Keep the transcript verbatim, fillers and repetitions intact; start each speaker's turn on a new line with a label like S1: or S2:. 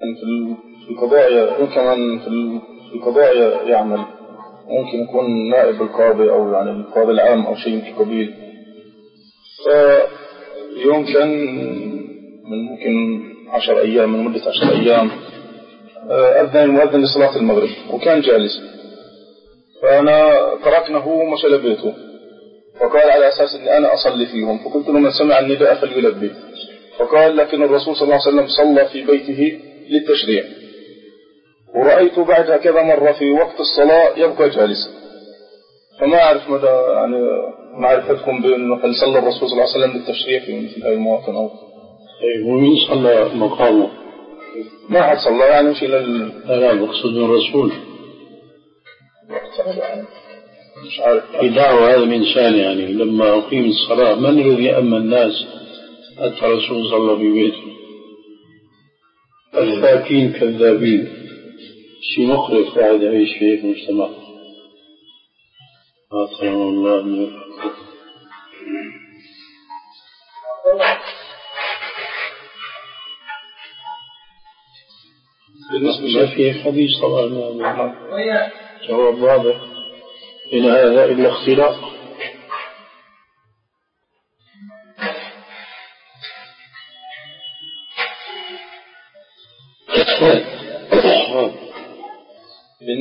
S1: في القضاء يمكن في القضاء يعمل، ممكن يكون نائب القاضي أو يعني القاضي العام أو شيء من القبيل. فيوم كان من ممكن عشر أيام من مدة عشر أيام أذن المؤذن لصلاة المغرب وكان جالس، فأنا تركنه ومشى لبيته، فقال على أساس أني أنا أصلي فيهم، فقلت له من سمع النداء فليلبي، فقال لكن الرسول صلى الله عليه وسلم صلى في بيته للتشريع، ورأيته بعدها كذا مرة في وقت الصلاة يبقى جالسا، فما أعرف مدى يعني معرفتكم بأنه هل صلى الرسول صلى الله عليه وسلم للتشريع في مثل هذه المواطن أو
S2: ومين صلى مقامه؟
S1: ما حد صلى يعني مش إلى ال...
S2: لا لا مقصود الرسول
S1: مش عارف
S2: في دعوة هذا الإنسان يعني لما أقيم الصلاة من الذي أما الناس حتى الرسول صلى في بيته؟ الفاكين كذابين، شيء مخرف قاعد يعيش فيه في المجتمع. أطلع الله من بالنسبة لفيه حديث طبعا جواب واضح إن هذا إلا اختلاق.